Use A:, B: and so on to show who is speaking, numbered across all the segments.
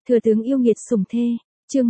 A: Thừa tướng yêu nghiệt sủng thê, chương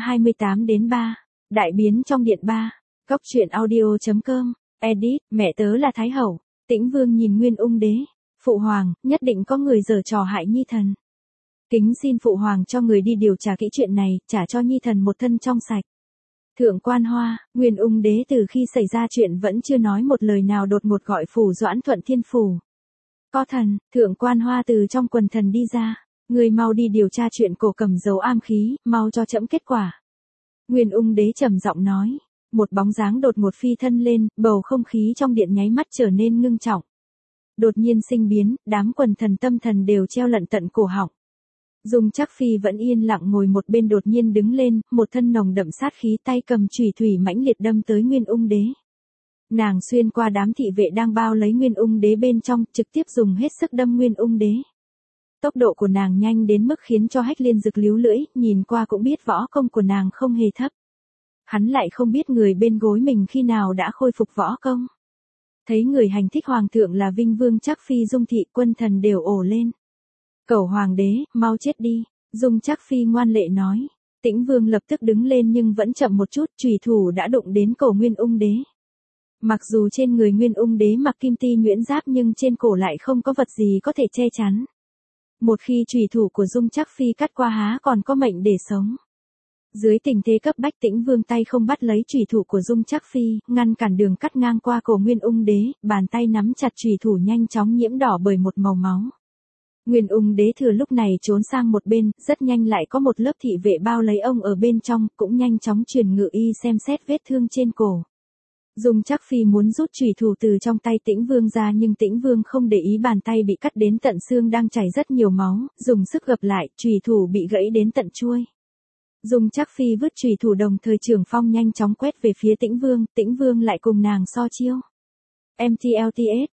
A: 128 đến 3, đại biến trong điện 3, góc truyện audio.com, edit, mẹ tớ là Thái Hậu, Tĩnh Vương nhìn Nguyên Ung Đế, phụ hoàng, nhất định có người giở trò hại Nhi thần. Kính xin phụ hoàng cho người đi điều tra kỹ chuyện này, trả cho Nhi thần một thân trong sạch. Thượng Quan Hoa, Nguyên Ung Đế từ khi xảy ra chuyện vẫn chưa nói một lời nào, đột ngột gọi phủ Doãn Thuận Thiên phủ. Có thần, Thượng Quan Hoa từ trong quần thần đi ra. Người mau đi điều tra chuyện cổ cầm dấu am khí, mau cho trẫm kết quả. Nguyên Ung Đế trầm giọng nói. Một bóng dáng đột ngột phi thân lên, bầu không khí trong điện nháy mắt trở nên ngưng trọng. Đột nhiên sinh biến, đám quần thần tâm thần đều treo lận tận cổ họng. Dung Trác Phi vẫn yên lặng ngồi một bên đột nhiên đứng lên, một thân nồng đậm sát khí, tay cầm chùy thủy mãnh liệt đâm tới Nguyên Ung Đế. Nàng xuyên qua đám thị vệ đang bao lấy Nguyên Ung Đế bên trong, trực tiếp dùng hết sức đâm Nguyên Ung Đế. Tốc độ của nàng nhanh đến mức khiến cho Hách Liên Dực líu lưỡi, nhìn qua cũng biết võ công của nàng không hề thấp. Hắn lại không biết người bên gối mình khi nào đã khôi phục võ công. Thấy người hành thích hoàng thượng là Vinh Vương Trác Phi, Dung thị quân thần đều ồ lên. Cẩu hoàng đế, mau chết đi, Dung Trác Phi ngoan lệ nói. Tĩnh Vương lập tức đứng lên nhưng vẫn chậm một chút, chùy thủ đã đụng đến cổ Nguyên Ung Đế. Mặc dù trên người Nguyên Ung Đế mặc kim ti nhuyễn giáp nhưng trên cổ lại không có vật gì có thể che chắn. Một khi chùy thủ của Dung Trác Phi cắt qua há còn có mệnh để sống. Dưới tình thế cấp bách, Tĩnh Vương tay không bắt lấy chùy thủ của Dung Trác Phi, ngăn cản đường cắt ngang qua cổ Nguyên Ung Đế, bàn tay nắm chặt chùy thủ nhanh chóng nhiễm đỏ bởi một màu máu. Nguyên Ung Đế thừa lúc này trốn sang một bên, rất nhanh lại có một lớp thị vệ bao lấy ông ở bên trong, cũng nhanh chóng truyền ngự y xem xét vết thương trên cổ. Dung Trác Phi muốn rút chùy thủ từ trong tay Tĩnh Vương ra nhưng Tĩnh Vương không để ý, bàn tay bị cắt đến tận xương đang chảy rất nhiều máu, dùng sức gập lại, chùy thủ bị gãy đến tận chuôi. Dung Trác Phi vứt chùy thủ, đồng thời trường phong nhanh chóng quét về phía Tĩnh Vương lại cùng nàng so chiêu. MTLTS,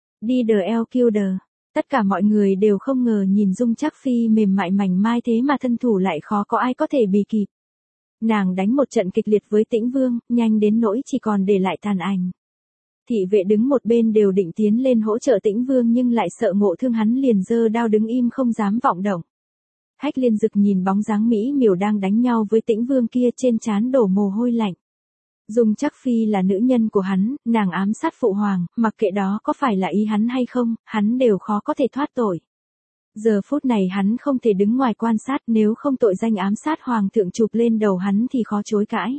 A: DDL. Tất cả mọi người đều không ngờ nhìn Dung Trác Phi mềm mại mảnh mai thế mà thân thủ lại khó có ai có thể bì kịp. Nàng đánh một trận kịch liệt với Tĩnh Vương, nhanh đến nỗi chỉ còn để lại tàn ảnh. Thị vệ đứng một bên đều định tiến lên hỗ trợ Tĩnh Vương nhưng lại sợ ngộ thương hắn, liền giơ đao đứng im không dám vọng động. Hách Liên Dực nhìn bóng dáng mỹ miều đang đánh nhau với Tĩnh Vương kia, trên trán đổ mồ hôi lạnh. Dung Trác Phi là nữ nhân của hắn, nàng ám sát phụ hoàng, mặc kệ đó có phải là ý hắn hay không, hắn đều khó có thể thoát tội. Giờ phút này hắn không thể đứng ngoài quan sát, nếu không tội danh ám sát hoàng thượng chụp lên đầu hắn thì khó chối cãi.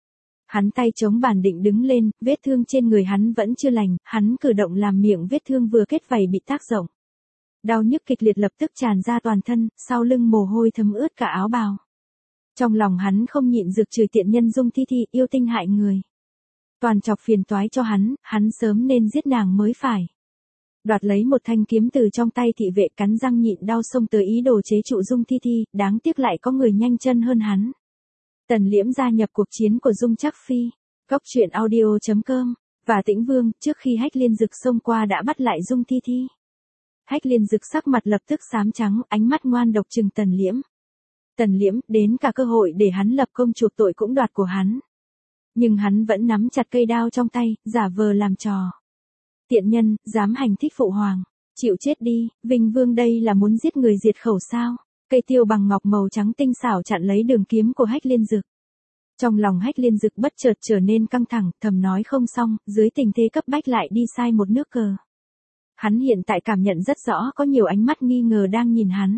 A: Hắn tay chống bàn định đứng lên, vết thương trên người hắn vẫn chưa lành, hắn cử động làm miệng vết thương vừa kết vảy bị tác rộng. Đau nhức kịch liệt lập tức tràn ra toàn thân, sau lưng mồ hôi thấm ướt cả áo bào. Trong lòng hắn không nhịn được chửi tiện nhân Dung Thi Thi, yêu tinh hại người. Toàn chọc phiền toái cho hắn sớm nên giết nàng mới phải. Đoạt lấy một thanh kiếm từ trong tay thị vệ, cắn răng nhịn đau xông tới ý đồ chế trụ Dung Thi Thi, đáng tiếc lại có người nhanh chân hơn hắn. Tần Liễm gia nhập cuộc chiến của Dung Trác Phi. Góc truyện audio.com, và Tĩnh Vương, trước khi Hách Liên Dực xông qua đã bắt lại Dung Thi Thi. Hách Liên Dực sắc mặt lập tức xám trắng, ánh mắt ngoan độc trừng Tần Liễm. Tần Liễm, đến cả cơ hội để hắn lập công chuộc tội cũng đoạt của hắn. Nhưng hắn vẫn nắm chặt cây đao trong tay, giả vờ làm trò. Tiện nhân, dám hành thích phụ hoàng. Chịu chết đi, Vinh Vương đây là muốn giết người diệt khẩu sao? Cây tiêu bằng ngọc màu trắng tinh xảo chặn lấy đường kiếm của Hách Liên Dực. Trong lòng Hách Liên Dực bất chợt trở nên căng thẳng, thầm nói không xong, dưới tình thế cấp bách lại đi sai một nước cờ. Hắn hiện tại cảm nhận rất rõ có nhiều ánh mắt nghi ngờ đang nhìn hắn.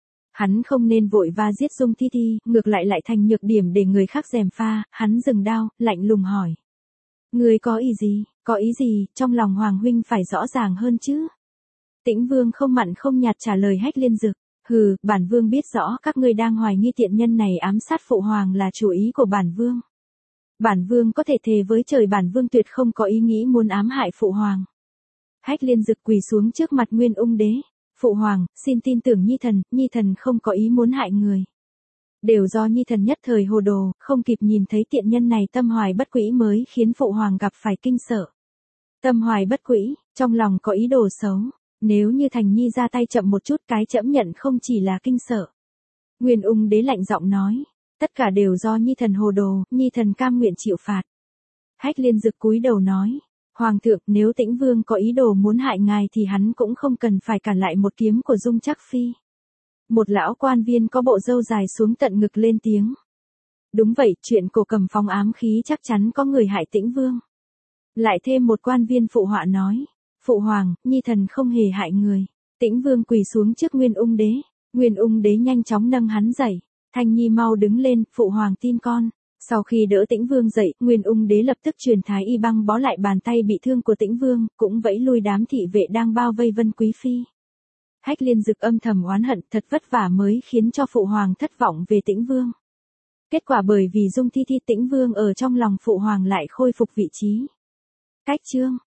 A: Hắn không nên vội va giết Dung Thi Thi, ngược lại lại thành nhược điểm để người khác gièm pha. Hắn dừng đao, lạnh lùng hỏi. Người có ý gì, trong lòng Hoàng huynh phải rõ ràng hơn chứ. Tĩnh Vương không mặn không nhạt trả lời Hách Liên Dực. Hừ, bản vương biết rõ các ngươi đang hoài nghi tiện nhân này ám sát phụ hoàng là chủ ý của bản vương. Bản vương có thể thề với trời bản vương tuyệt không có ý nghĩ muốn ám hại phụ hoàng. Hách Liên Dực quỳ xuống trước mặt Nguyên Ung Đế. Phụ hoàng, xin tin tưởng Nhi thần không có ý muốn hại người. Đều do Nhi thần nhất thời hồ đồ, không kịp nhìn thấy tiện nhân này tâm hoài bất quỹ mới khiến phụ hoàng gặp phải kinh sợ. Tâm hoài bất quỹ, trong lòng có ý đồ xấu. Nếu như Thành Nhi ra tay chậm một chút, cái trẫm nhận không chỉ là kinh sợ. Nguyên Ung Đế lạnh giọng nói. Tất cả đều do Nhi thần hồ đồ, Nhi thần cam nguyện chịu phạt. Hách Liên Dực cúi đầu nói. Hoàng thượng, nếu Tĩnh Vương có ý đồ muốn hại ngài thì hắn cũng không cần phải cản lại một kiếm của Dung Trác Phi. Một lão quan viên có bộ râu dài xuống tận ngực lên tiếng. Đúng vậy, chuyện Cổ Cầm Phong ám khí chắc chắn có người hại Tĩnh Vương. Lại thêm một quan viên phụ họa nói. Phụ hoàng, nhi thần không hề hại người. Tĩnh Vương quỳ xuống trước Nguyên Ung Đế. Nguyên Ung Đế nhanh chóng nâng hắn dậy. Thanh Nhi mau đứng lên, phụ hoàng tin con. Sau khi đỡ Tĩnh Vương dậy, Nguyên Ung Đế lập tức truyền thái y băng bó lại bàn tay bị thương của Tĩnh Vương, cũng vẫy lui đám thị vệ đang bao vây Vân Quý Phi. Hách Liên Dực âm thầm oán hận, thật vất vả mới khiến cho phụ hoàng thất vọng về Tĩnh Vương. Kết quả bởi vì Dung Thi Thi Tĩnh Vương ở trong lòng phụ hoàng lại khôi phục vị trí. Cách chương